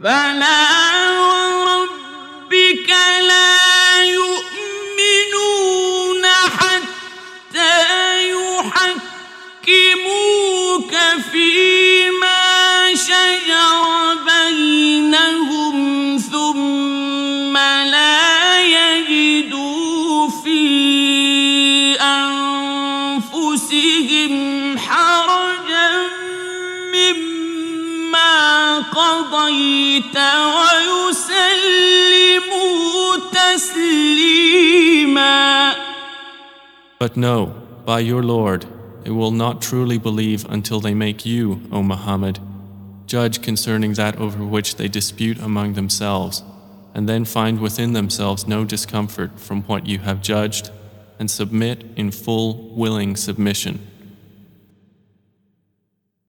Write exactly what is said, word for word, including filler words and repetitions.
فلا وربك لا يؤمنون حتى يحكموك فيما شجر بينهم ثم لا يجدوا في أنفسهم حرجا مما قضيت ويسلموا تسليما. But no, by your Lord, they will not truly believe until they make you, O Muhammad, judge concerning that over which they dispute among themselves, and then find within themselves no discomfort from what you have judged, and submit in full, willing submission.